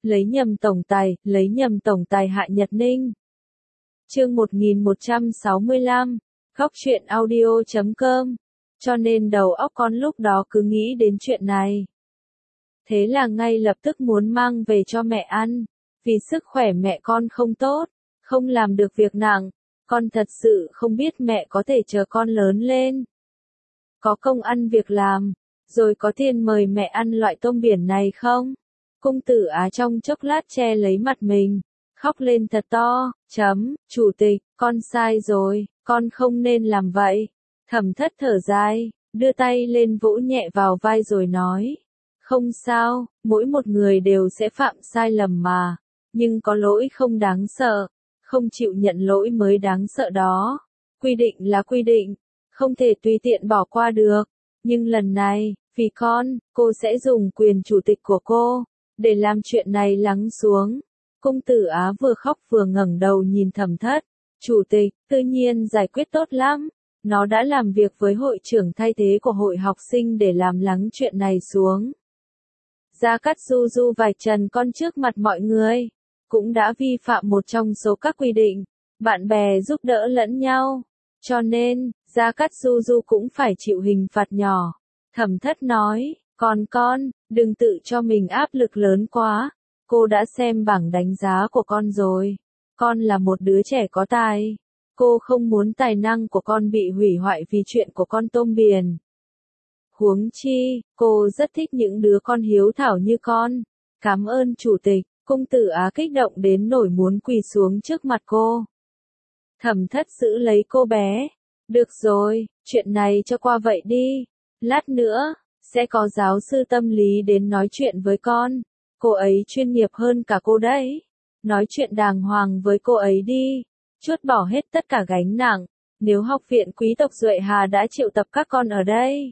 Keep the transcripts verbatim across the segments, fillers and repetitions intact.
lấy nhầm tổng tài, lấy nhầm tổng tài Hạ Nhật Ninh. Chương một nghìn một trăm sáu mươi lăm, Góc truyện audio chấm com. Cho nên đầu óc con lúc đó cứ nghĩ đến chuyện này. Thế là ngay lập tức muốn mang về cho mẹ ăn, vì sức khỏe mẹ con không tốt, không làm được việc nặng, con thật sự không biết mẹ có thể chờ con lớn lên. Có công ăn việc làm, rồi có tiền mời mẹ ăn loại tôm biển này không? Cung tử Á trong chốc lát che lấy mặt mình, khóc lên thật to, chấm, chủ tịch, con sai rồi, con không nên làm vậy. Thẩm Thất thở dài, đưa tay lên vỗ nhẹ vào vai rồi nói, không sao, mỗi một người đều sẽ phạm sai lầm mà, nhưng có lỗi không đáng sợ, không chịu nhận lỗi mới đáng sợ đó. Quy định là quy định, không thể tùy tiện bỏ qua được, nhưng lần này, vì con, cô sẽ dùng quyền chủ tịch của cô, để làm chuyện này lắng xuống. Cung tử Á vừa khóc vừa ngẩng đầu nhìn Thẩm Thất, chủ tịch, tự nhiên giải quyết tốt lắm. Nó đã làm việc với hội trưởng thay thế của hội học sinh để làm lắng chuyện này xuống. Gia Cát Du Du vạch trần con trước mặt mọi người, cũng đã vi phạm một trong số các quy định, bạn bè giúp đỡ lẫn nhau, cho nên, Gia Cát Du Du cũng phải chịu hình phạt nhỏ. Thẩm Thất nói, còn con, đừng tự cho mình áp lực lớn quá, cô đã xem bảng đánh giá của con rồi, con là một đứa trẻ có tài. Cô không muốn tài năng của con bị hủy hoại vì chuyện của con tôm biển. Huống chi, cô rất thích những đứa con hiếu thảo như con. Cảm ơn chủ tịch, cung tử Á kích động đến nỗi muốn quỳ xuống trước mặt cô. Thẩm Thất giữ lấy cô bé. Được rồi, chuyện này cho qua vậy đi. Lát nữa, sẽ có giáo sư tâm lý đến nói chuyện với con. Cô ấy chuyên nghiệp hơn cả cô đấy. Nói chuyện đàng hoàng với cô ấy đi. Chốt bỏ hết tất cả gánh nặng, nếu học viện quý tộc Duệ Hà đã triệu tập các con ở đây,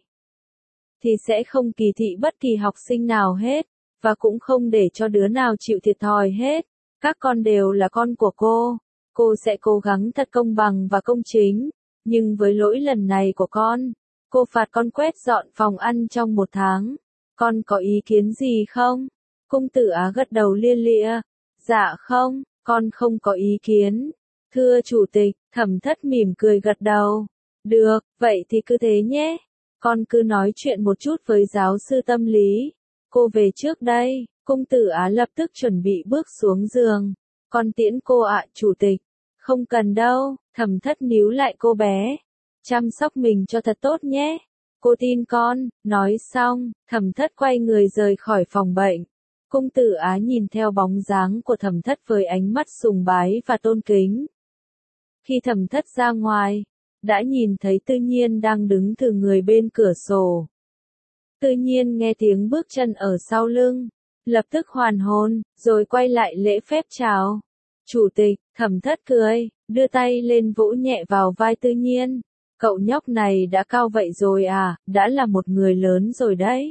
thì sẽ không kỳ thị bất kỳ học sinh nào hết, và cũng không để cho đứa nào chịu thiệt thòi hết. Các con đều là con của cô, cô sẽ cố gắng thật công bằng và công chính, nhưng với lỗi lần này của con, cô phạt con quét dọn phòng ăn trong một tháng. Con có ý kiến gì không? Cung tử Á gật đầu lia lịa. Dạ không, con không có ý kiến. Thưa chủ tịch, Thẩm Thất mỉm cười gật đầu. Được, vậy thì cứ thế nhé. Con cứ nói chuyện một chút với giáo sư tâm lý. Cô về trước đây. Cung tử Á lập tức chuẩn bị bước xuống giường. Con tiễn cô ạ, chủ tịch. Không cần đâu, Thẩm Thất níu lại cô bé. Chăm sóc mình cho thật tốt nhé. Cô tin con, nói xong, Thẩm Thất quay người rời khỏi phòng bệnh. Cung tử Á nhìn theo bóng dáng của Thẩm Thất với ánh mắt sùng bái và tôn kính. Khi Thẩm Thất ra ngoài, đã nhìn thấy Tư Nhiên đang đứng thừ người bên cửa sổ. Tư Nhiên nghe tiếng bước chân ở sau lưng, lập tức hoàn hồn, rồi quay lại lễ phép chào. Chủ tịch, Thẩm Thất cười, đưa tay lên vỗ nhẹ vào vai Tư Nhiên. Cậu nhóc này đã cao vậy rồi à, đã là một người lớn rồi đấy.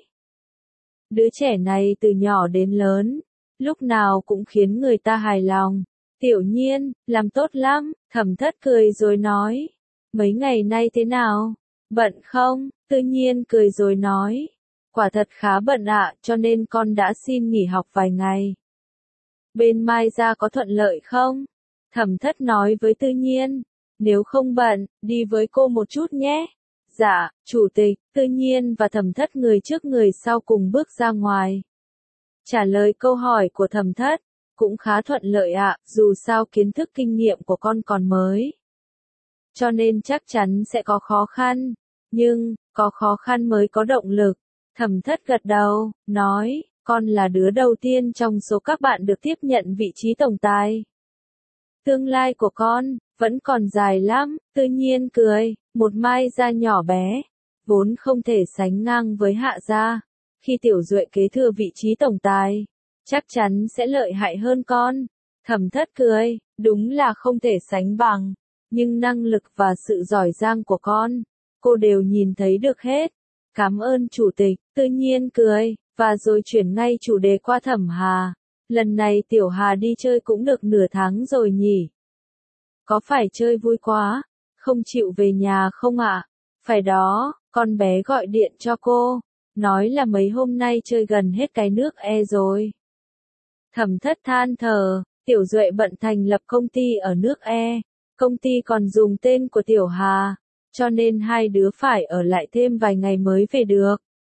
Đứa trẻ này từ nhỏ đến lớn, lúc nào cũng khiến người ta hài lòng. Tiểu Nhiên, làm tốt lắm, Thẩm Thất cười rồi nói. Mấy ngày nay thế nào? Bận không? Tư Nhiên cười rồi nói. Quả thật khá bận ạ, cho nên con đã xin nghỉ học vài ngày. Bên Mai Gia có thuận lợi không? Thẩm Thất nói với Tư Nhiên. Nếu không bận, đi với cô một chút nhé. Dạ, chủ tịch. Tư Nhiên và Thẩm Thất người trước người sau cùng bước ra ngoài. Trả lời câu hỏi của Thẩm Thất. Cũng khá thuận lợi ạ, dù sao kiến thức kinh nghiệm của con còn mới. Cho nên chắc chắn sẽ có khó khăn. Nhưng, có khó khăn mới có động lực. Thẩm Thất gật đầu, nói, con là đứa đầu tiên trong số các bạn được tiếp nhận vị trí tổng tài. Tương lai của con, vẫn còn dài lắm. Tư Nhiên cười, một Mai Gia nhỏ bé, vốn không thể sánh ngang với Hạ Gia. Khi Tiểu Duệ kế thừa vị trí tổng tài, chắc chắn sẽ lợi hại hơn con. Thẩm Thất cười, đúng là không thể sánh bằng, nhưng năng lực và sự giỏi giang của con, cô đều nhìn thấy được hết. Cảm ơn chủ tịch. Tư Nhiên cười, và rồi chuyển ngay chủ đề qua Thẩm Hà. Lần này Tiểu Hà đi chơi cũng được nửa tháng rồi nhỉ? Có phải chơi vui quá, không chịu về nhà không ạ? Phải đó, con bé gọi điện cho cô, nói là mấy hôm nay chơi gần hết cái nước E rồi. Thẩm Thất than thở, Tiểu Duệ bận thành lập công ty ở nước E, công ty còn dùng tên của Tiểu Hà, cho nên hai đứa phải ở lại thêm vài ngày mới về được.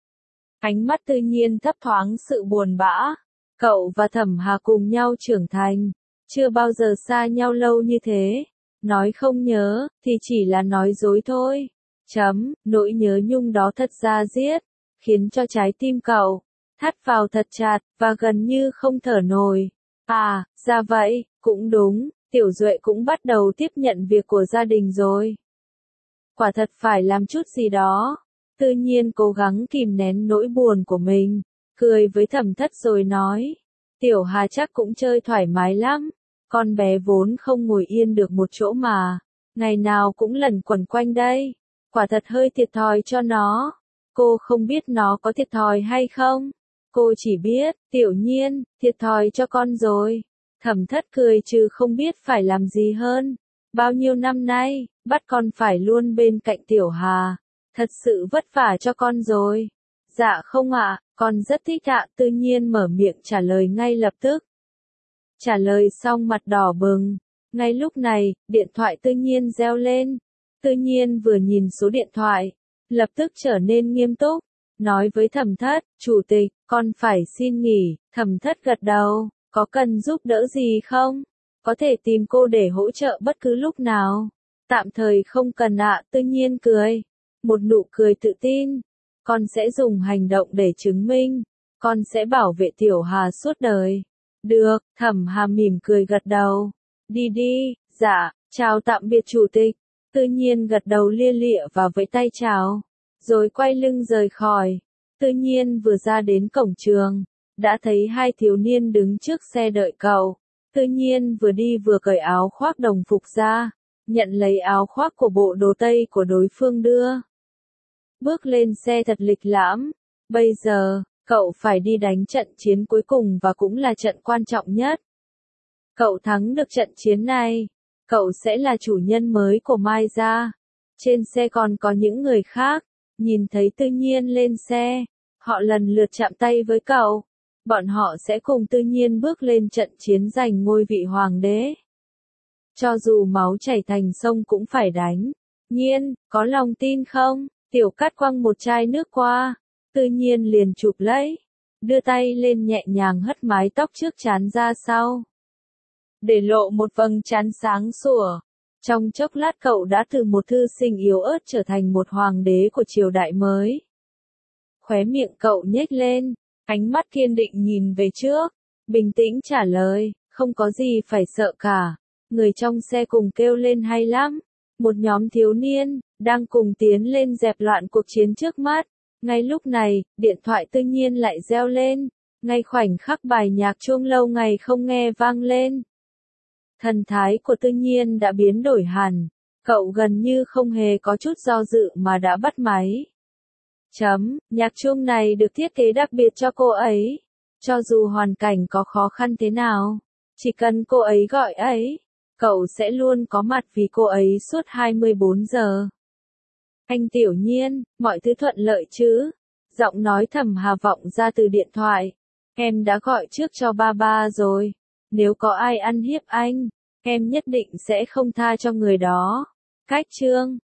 Ánh mắt Tư Nhiên thấp thoáng sự buồn bã, cậu và Thẩm Hà cùng nhau trưởng thành, chưa bao giờ xa nhau lâu như thế, nói không nhớ, thì chỉ là nói dối thôi. Chấm, nỗi nhớ nhung đó thật ra giết, khiến cho trái tim cậu thắt vào thật chặt, và gần như không thở nổi. À, ra vậy, cũng đúng, Tiểu Duệ cũng bắt đầu tiếp nhận việc của gia đình rồi. Quả thật phải làm chút gì đó. Tự nhiên cố gắng kìm nén nỗi buồn của mình, cười với Thẩm Thất rồi nói, Tiểu Hà chắc cũng chơi thoải mái lắm, con bé vốn không ngồi yên được một chỗ mà, ngày nào cũng lẩn quẩn quanh đây, quả thật hơi thiệt thòi cho nó. Cô không biết nó có thiệt thòi hay không, cô chỉ biết, Tiểu Nhiên, thiệt thòi cho con rồi. Thẩm Thất cười chứ không biết phải làm gì hơn, bao nhiêu năm nay, bắt con phải luôn bên cạnh Tiểu Hà. Thật sự vất vả cho con rồi. Dạ không ạ, con rất thích ạ. Tự Nhiên mở miệng trả lời ngay lập tức. Trả lời xong mặt đỏ bừng. Ngay lúc này, điện thoại Tự Nhiên reo lên. Tự Nhiên vừa nhìn số điện thoại, lập tức trở nên nghiêm túc, nói với Thẩm Thất, Chủ tịch, con phải xin nghỉ. Thẩm Thất gật đầu, có cần giúp đỡ gì không? Có thể tìm cô để hỗ trợ bất cứ lúc nào. Tạm thời không cần ạ. Tự Nhiên cười. Một nụ cười tự tin, con sẽ dùng hành động để chứng minh, con sẽ bảo vệ Tiểu Hà suốt đời. Được, Thẩm Hà mỉm cười gật đầu. Đi đi, dạ, chào tạm biệt Chủ tịch. Tự Nhiên gật đầu lia lịa và vẫy tay chào, rồi quay lưng rời khỏi. Tự Nhiên vừa ra đến cổng trường, đã thấy hai thiếu niên đứng trước xe đợi cậu. Tự Nhiên vừa đi vừa cởi áo khoác đồng phục ra, nhận lấy áo khoác của bộ đồ tây của đối phương đưa. Bước lên xe thật lịch lãm. Bây giờ, cậu phải đi đánh trận chiến cuối cùng và cũng là trận quan trọng nhất. Cậu thắng được trận chiến này, cậu sẽ là chủ nhân mới của Mai Gia. Trên xe còn có những người khác, nhìn thấy Tự Nhiên lên xe, họ lần lượt chạm tay với cậu. Bọn họ sẽ cùng Tự Nhiên bước lên trận chiến giành ngôi vị hoàng đế. Cho dù máu chảy thành sông cũng phải đánh. Nhiên, có lòng tin không? Tiểu Cát quăng một chai nước qua, Tự Nhiên liền chụp lấy, đưa tay lên nhẹ nhàng hất mái tóc trước trán ra sau, để lộ một vầng trán sáng sủa. Trong chốc lát cậu đã từ một thư sinh yếu ớt trở thành một hoàng đế của triều đại mới. Khóe miệng cậu nhếch lên, ánh mắt kiên định nhìn về trước, bình tĩnh trả lời, không có gì phải sợ cả. Người trong xe cùng kêu lên hay lắm. Một nhóm thiếu niên đang cùng tiến lên dẹp loạn cuộc chiến trước mắt. Ngay lúc này, điện thoại Tự Nhiên lại reo lên. Ngay khoảnh khắc bài nhạc chuông lâu ngày không nghe vang lên, thần thái của Tự Nhiên đã biến đổi hẳn. Cậu gần như không hề có chút do dự mà đã bắt máy. Chấm, nhạc chuông này được thiết kế đặc biệt cho cô ấy. Cho dù hoàn cảnh có khó khăn thế nào, chỉ cần cô ấy gọi ấy, cậu sẽ luôn có mặt vì cô ấy suốt hai mươi bốn giờ. Anh Tiểu Nhiên, mọi thứ thuận lợi chứ? Giọng nói Thẩm Hà vọng ra từ điện thoại. Em đã gọi trước cho ba ba rồi. Nếu có ai ăn hiếp anh, em nhất định sẽ không tha cho người đó. Cách chương